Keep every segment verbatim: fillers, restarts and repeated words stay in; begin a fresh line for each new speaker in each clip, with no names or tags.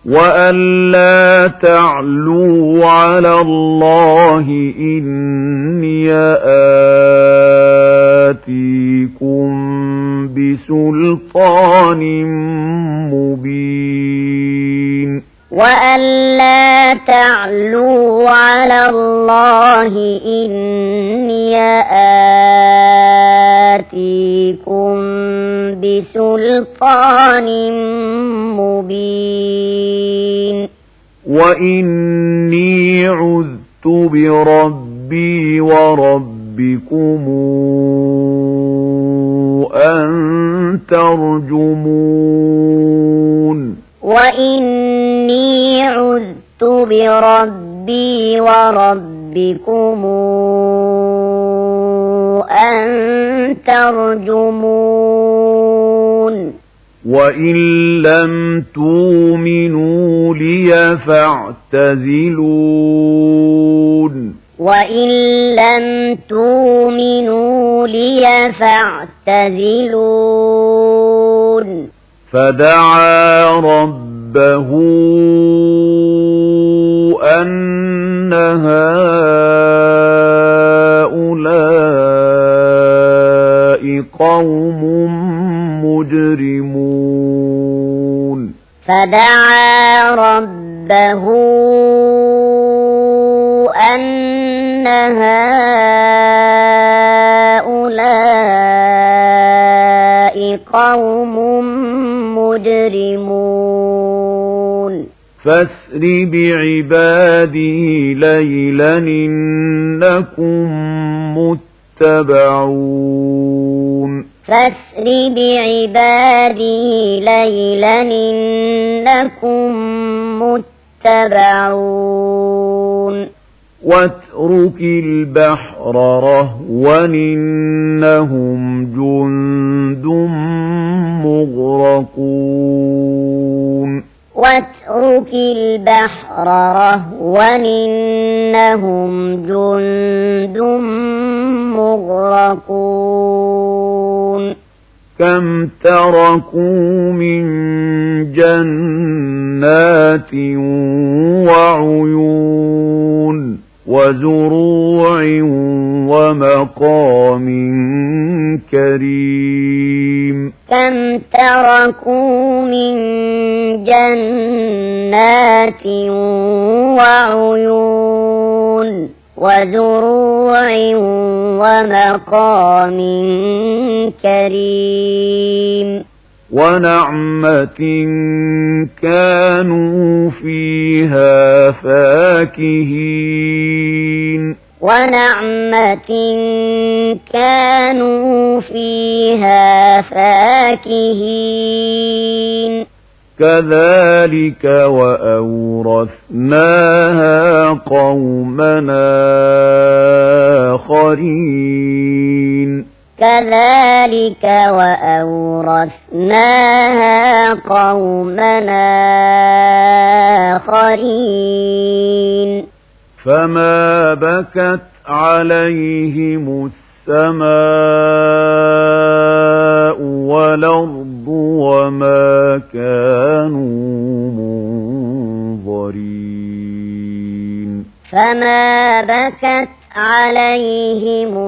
وألا تعلوا على الله إني آتيكم بسلطان مبين
وألا تعلوا على الله إني آتيكم بسلطان مبين
وإني عذت بربي وربكم أن ترجمون
وإني عذت بربي وربكم أن ترجمون
وإن لم تؤمنوا لي فاعتزلون
وإن لم تؤمنوا لي فاعتزلون
فدعا ربه أن هؤلاء قوم مجرمون
فدعا ربه أن هؤلاء قوم مجرمون
فاسر بعبادي ليلا إنكم متبعون
فاسر بعبادي ليلا إنكم متبعون
واترك البحر رهوا إنهم جند مغرقون
واترك البحر رهوا إنهم جند مغرقون
كم تركوا من جنات وعيون وزروع ومقام كريم
كم تركوا من جنات وعيون وزروع ومقام كريم
ونعمة كانوا فيها فاكهين
ونعمة كانوا فيها فاكهين
كذلك وأورثناها قومنا آخرين
كذلك وأورثناها قومنا آخرين
فما بكت عليهم السماء والأرض وما كانوا منظرين
فما بكت عليهم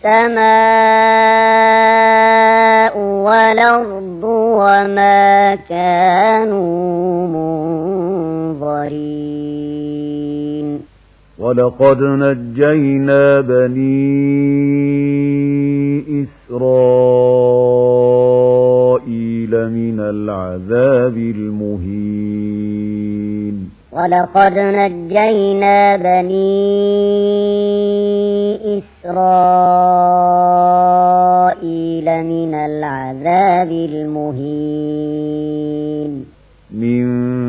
السماء والأرض وما كانوا منظرين
ولقد نجينا بني إسرائيل من العذاب المهين
ولقد نجينا بني إسرائيل من العذاب المهين
من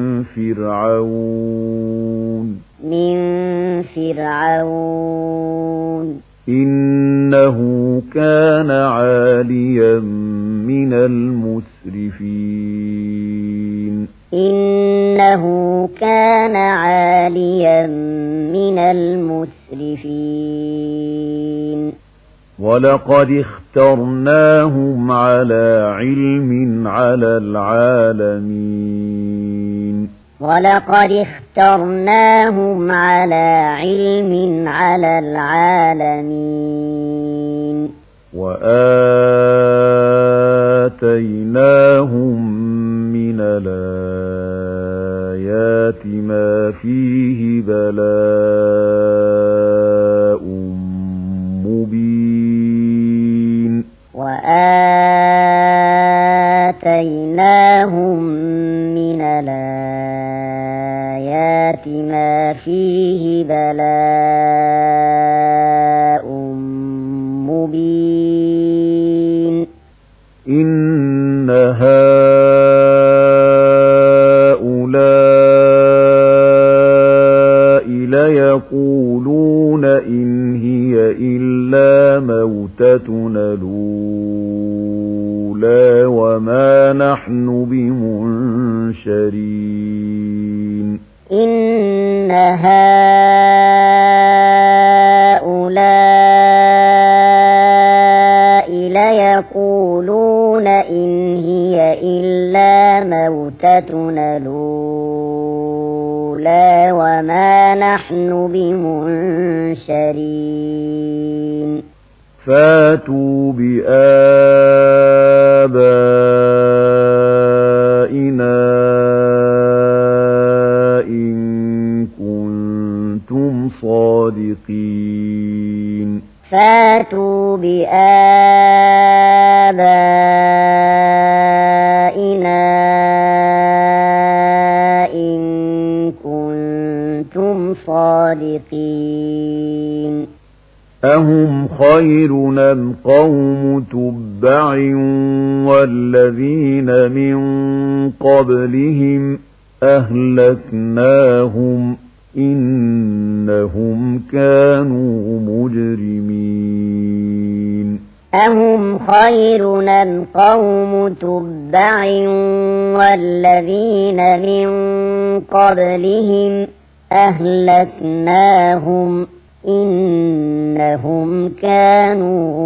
فرعون
من فرعون
إنه كان عاليا من المسرفين
إنه كان عاليا من المسرفين
ولقد اخترناهم على علم على العالمين
ولقد اخترناهم على علم على العالمين
وآتيناهم من الآيات ما فيه بلاء مبين
وآتيناهم من الآيات ما فيه بلاء مبين
إن هؤلاء ليقولون إن هي إلا موتتنا الأولى وما نحن بمنشرين
إن هؤلاء ليقولون إن هي إلا موتتنا الأولى وما نحن بمنشرين
فاتوا بآبائنا إن كنتم صادقين
فاتوا بآبائنا إن كنتم صادقين
أهم خير أم قوم تبع والذين من قبلهم أهلكناهم إنهم كانوا مجرمين
أهم خير أم قوم تبع والذين من قبلهم أهلكناهم إنهم كانوا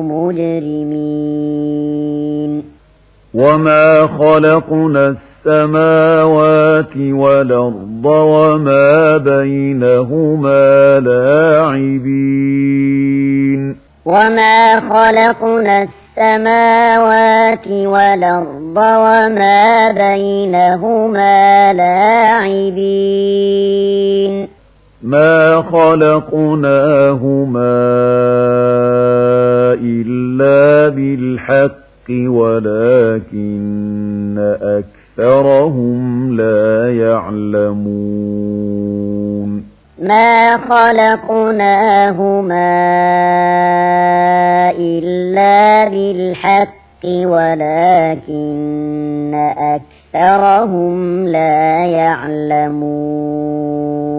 مجرمين
وما خلقنا السماوات والأرض وما بينهما لاعبين
وما خلقنا السماوات والأرض وما بينهما لاعبين
ما خلقناهما إلا بالحق ولكن أكثرهم لا يعلمون
ما خلقناهما إلا بالحق ولكن أكثرهم لا يعلمون